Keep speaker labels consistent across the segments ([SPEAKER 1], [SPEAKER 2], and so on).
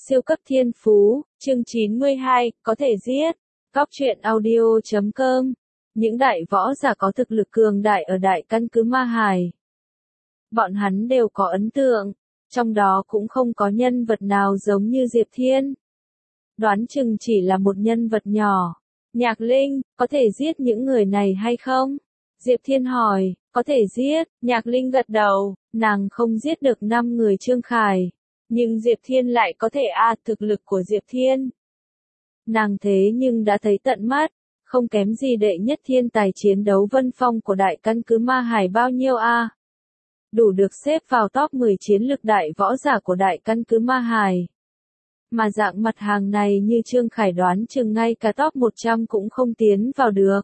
[SPEAKER 1] Siêu cấp thiên phú, chương 92, có thể giết. Cóc truyện audio.com. Những đại võ giả có thực lực cường đại ở đại căn cứ Ma Hải. Bọn hắn đều có ấn tượng, trong đó cũng không có nhân vật nào giống như Diệp Thiên. Đoán chừng chỉ là một nhân vật nhỏ. Nhạc Linh, có thể giết những người này hay không? Diệp Thiên hỏi, có thể giết, Nhạc Linh gật đầu, nàng không giết được 5 người Trương Khải. Nhưng Diệp Thiên lại có thể thực lực của Diệp Thiên. Nàng thế nhưng đã thấy tận mắt, không kém gì đệ nhất thiên tài chiến đấu Vân Phong của đại căn cứ Ma Hải bao nhiêu Đủ được xếp vào top 10 chiến lực đại võ giả của đại căn cứ Ma Hải. Mà dạng mặt hàng này như Trương Khải đoán chừng ngay cả top 100 cũng không tiến vào được.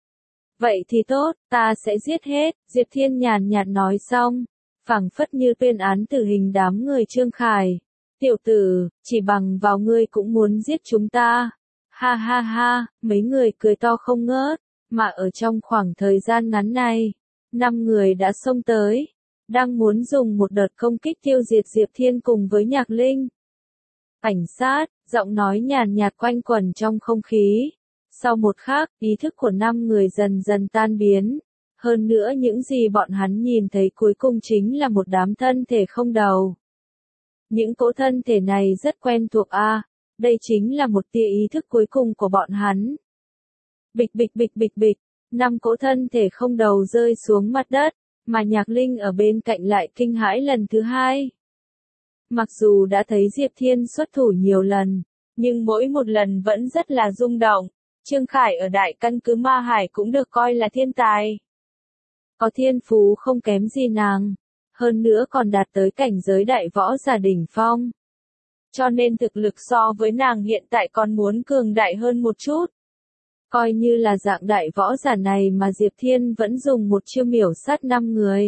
[SPEAKER 1] Vậy thì tốt, ta sẽ giết hết, Diệp Thiên nhàn nhạt nói xong. Phảng phất như tuyên án tử hình đám người Trương Khải. Tiểu tử, chỉ bằng vào ngươi cũng muốn giết chúng ta. Ha ha ha, mấy người cười to không ngớt, mà ở trong khoảng thời gian ngắn này, 5 người đã xông tới, đang muốn dùng một đợt công kích tiêu diệt Diệp Thiên cùng với Nhạc Linh. Cảnh sát, giọng nói nhàn nhạt quanh quẩn trong không khí. Sau một khắc, ý thức của 5 người dần dần tan biến. Hơn nữa những gì bọn hắn nhìn thấy cuối cùng chính là một đám thân thể không đầu. Những cỗ thân thể này rất quen thuộc đây chính là một tia ý thức cuối cùng của bọn hắn. Bịch bịch bịch bịch bịch, 5 cỗ thân thể không đầu rơi xuống mặt đất, mà Nhạc Linh ở bên cạnh lại kinh hãi lần thứ hai. Mặc dù đã thấy Diệp Thiên xuất thủ nhiều lần, nhưng mỗi một lần vẫn rất là rung động. Trương Khải ở đại căn cứ Ma Hải cũng được coi là thiên tài. Có thiên phú không kém gì nàng, hơn nữa còn đạt tới cảnh giới đại võ giả đỉnh phong. Cho nên thực lực so với nàng hiện tại còn muốn cường đại hơn một chút. Coi như là dạng đại võ giả này mà Diệp Thiên vẫn dùng một chiêu miểu sát 5 người.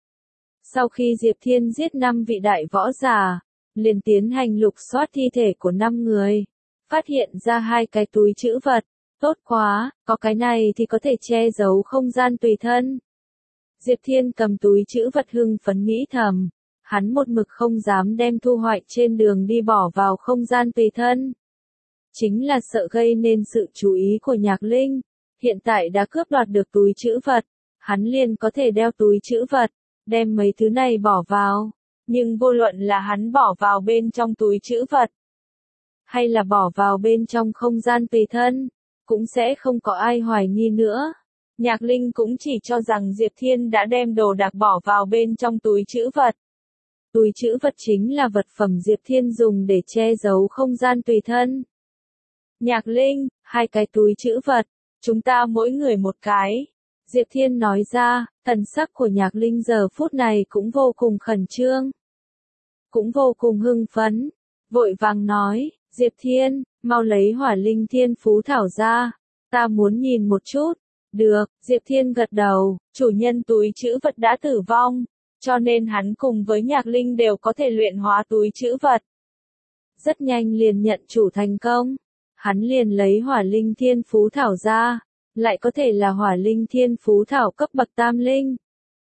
[SPEAKER 1] Sau khi Diệp Thiên giết 5 vị đại võ giả, liền tiến hành lục soát thi thể của 5 người, phát hiện ra 2 cái túi trữ vật. Tốt quá, có cái này thì có thể che giấu không gian tùy thân. Diệp Thiên cầm túi trữ vật hưng phấn nghĩ thầm, hắn một mực không dám đem thu hoạch trên đường đi bỏ vào không gian tùy thân. Chính là sợ gây nên sự chú ý của Nhạc Linh, hiện tại đã cướp đoạt được túi trữ vật, hắn liền có thể đeo túi trữ vật, đem mấy thứ này bỏ vào, nhưng vô luận là hắn bỏ vào bên trong túi trữ vật, hay là bỏ vào bên trong không gian tùy thân, cũng sẽ không có ai hoài nghi nữa. Nhạc Linh cũng chỉ cho rằng Diệp Thiên đã đem đồ đạc bỏ vào bên trong túi trữ vật. Túi trữ vật chính là vật phẩm Diệp Thiên dùng để che giấu không gian tùy thân. Nhạc Linh, 2 cái túi trữ vật, chúng ta mỗi người một cái. Diệp Thiên nói ra, thần sắc của Nhạc Linh giờ phút này cũng vô cùng khẩn trương. Cũng vô cùng hưng phấn. Vội vàng nói, Diệp Thiên, mau lấy Hỏa Linh Thiên Phú Thảo ra. Ta muốn nhìn một chút. Được, Diệp Thiên gật đầu, chủ nhân túi trữ vật đã tử vong, cho nên hắn cùng với Nhạc Linh đều có thể luyện hóa túi trữ vật. Rất nhanh liền nhận chủ thành công, hắn liền lấy Hỏa Linh Thiên Phú Thảo ra, lại có thể là Hỏa Linh Thiên Phú Thảo cấp bậc tam linh.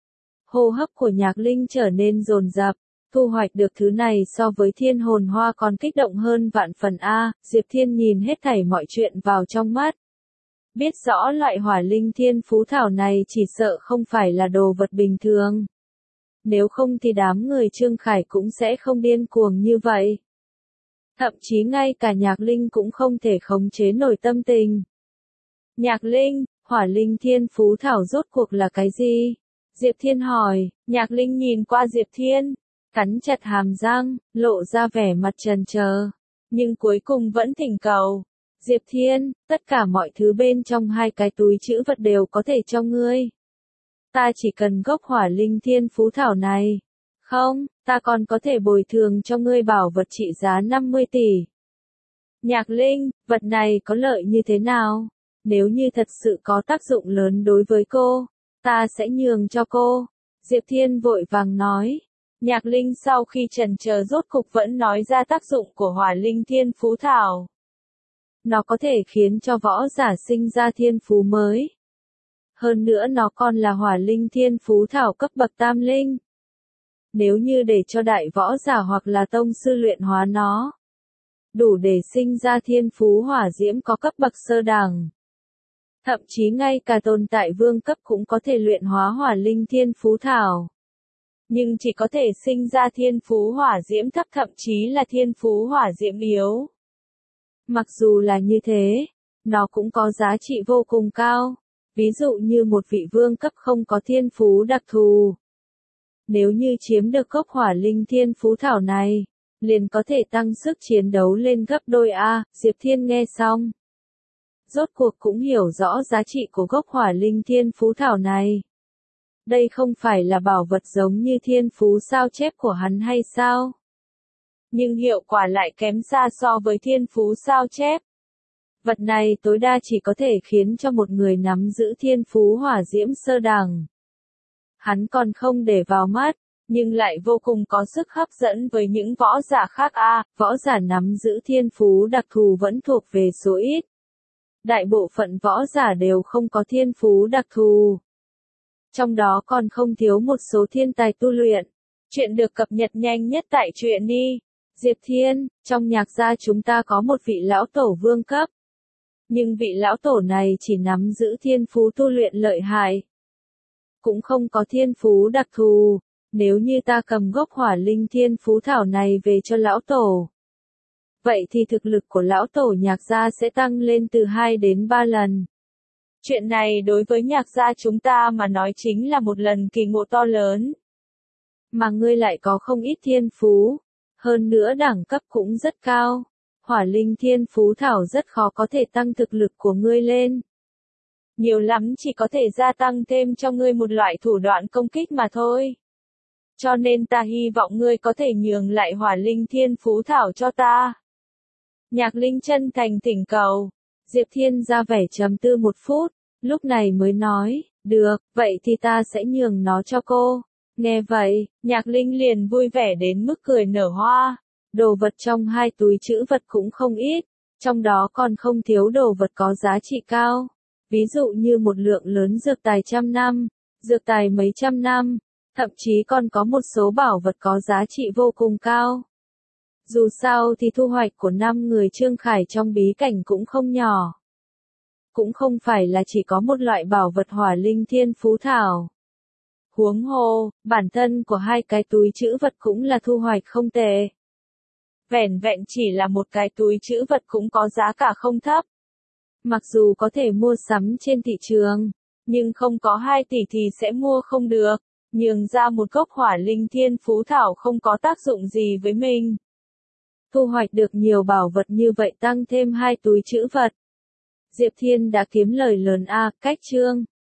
[SPEAKER 1] Hô hấp của Nhạc Linh trở nên dồn dập, thu hoạch được thứ này so với Thiên Hồn Hoa còn kích động hơn vạn phần Diệp Thiên nhìn hết thảy mọi chuyện vào trong mắt. Biết rõ loại Hỏa Linh Thiên Phú Thảo này chỉ sợ không phải là đồ vật bình thường. Nếu không thì đám người Trương Khải cũng sẽ không điên cuồng như vậy. Thậm chí ngay cả Nhạc Linh cũng không thể khống chế nổi tâm tình. Nhạc Linh, Hỏa Linh Thiên Phú Thảo rốt cuộc là cái gì? Diệp Thiên hỏi. Nhạc Linh nhìn qua Diệp Thiên, cắn chặt hàm răng, lộ ra vẻ mặt chần chờ, nhưng cuối cùng vẫn thỉnh cầu. Diệp Thiên, tất cả mọi thứ bên trong 2 cái túi trữ vật đều có thể cho ngươi. Ta chỉ cần gốc Hỏa Linh Thiên Phú Thảo này. Không, ta còn có thể bồi thường cho ngươi bảo vật trị giá 50 tỷ. Nhạc Linh, vật này có lợi như thế nào? Nếu như thật sự có tác dụng lớn đối với cô, ta sẽ nhường cho cô. Diệp Thiên vội vàng nói. Nhạc Linh sau khi chần chờ rốt cục vẫn nói ra tác dụng của Hỏa Linh Thiên Phú Thảo. Nó có thể khiến cho võ giả sinh ra thiên phú mới. Hơn nữa nó còn là Hỏa Linh Thiên Phú Thảo cấp bậc tam linh. Nếu như để cho đại võ giả hoặc là tông sư luyện hóa nó, đủ để sinh ra thiên phú hỏa diễm có cấp bậc sơ đẳng. Thậm chí ngay cả tồn tại vương cấp cũng có thể luyện hóa hỏa linh thiên phú thảo. Nhưng chỉ có thể sinh ra thiên phú hỏa diễm thấp, thậm chí là thiên phú hỏa diễm yếu. Mặc dù là như thế, nó cũng có giá trị vô cùng cao. Ví dụ như một vị vương cấp không có thiên phú đặc thù. Nếu như chiếm được gốc hỏa linh thiên phú thảo này, liền có thể tăng sức chiến đấu lên gấp đôi a. Diệp Thiên nghe xong, rốt cuộc cũng hiểu rõ giá trị của gốc hỏa linh thiên phú thảo này. Đây không phải là bảo vật giống như thiên phú sao chép của hắn hay sao? Nhưng hiệu quả lại kém xa so với thiên phú sao chép. Vật này tối đa chỉ có thể khiến cho một người nắm giữ thiên phú hỏa diễm sơ đẳng. Hắn còn không để vào mắt, nhưng lại vô cùng có sức hấp dẫn với những võ giả khác a. Võ giả nắm giữ thiên phú đặc thù vẫn thuộc về số ít. Đại bộ phận võ giả đều không có thiên phú đặc thù. Trong đó còn không thiếu một số thiên tài tu luyện. Chuyện được cập nhật nhanh nhất tại truyện đi. Diệp Thiên, trong Nhạc gia chúng ta có một vị lão tổ vương cấp. Nhưng vị lão tổ này chỉ nắm giữ thiên phú tu luyện lợi hại. Cũng không có thiên phú đặc thù. Nếu như ta cầm gốc hỏa linh thiên phú thảo này về cho lão tổ, vậy thì thực lực của lão tổ Nhạc gia sẽ tăng lên từ 2 đến 3 lần. Chuyện này đối với Nhạc gia chúng ta mà nói chính là một lần kỳ ngộ to lớn. Mà ngươi lại có không ít thiên phú, hơn nữa đẳng cấp cũng rất cao. Hỏa linh thiên phú thảo rất khó có thể tăng thực lực của ngươi lên. Nhiều lắm chỉ có thể gia tăng thêm cho ngươi một loại thủ đoạn công kích mà thôi. Cho nên ta hy vọng ngươi có thể nhường lại hỏa linh thiên phú thảo cho ta. Nhạc Linh chân thành thỉnh cầu. Diệp Thiên ra vẻ trầm tư một phút, lúc này mới nói, được, vậy thì ta sẽ nhường nó cho cô. Nghe vậy, Nhạc Linh liền vui vẻ đến mức cười nở hoa. Đồ vật trong 2 túi trữ vật cũng không ít, trong đó còn không thiếu đồ vật có giá trị cao. Ví dụ như một lượng lớn dược tài 100 năm, dược tài mấy trăm năm, thậm chí còn có một số bảo vật có giá trị vô cùng cao. Dù sao thì thu hoạch của 5 người Trương Khải trong bí cảnh cũng không nhỏ. Cũng không phải là chỉ có một loại bảo vật hỏa linh thiên phú thảo. Huống hồ, bản thân của 2 cái túi trữ vật cũng là thu hoạch không tệ. Vẻn vẹn chỉ là một cái túi trữ vật cũng có giá cả không thấp. Mặc dù có thể mua sắm trên thị trường, nhưng không có 2 tỷ thì sẽ mua không được. Nhường ra một gốc hỏa linh thiên phú thảo không có tác dụng gì với mình. Thu hoạch được nhiều bảo vật như vậy tăng thêm 2 túi trữ vật. Diệp Thiên đã kiếm lời lớn a. Cách chương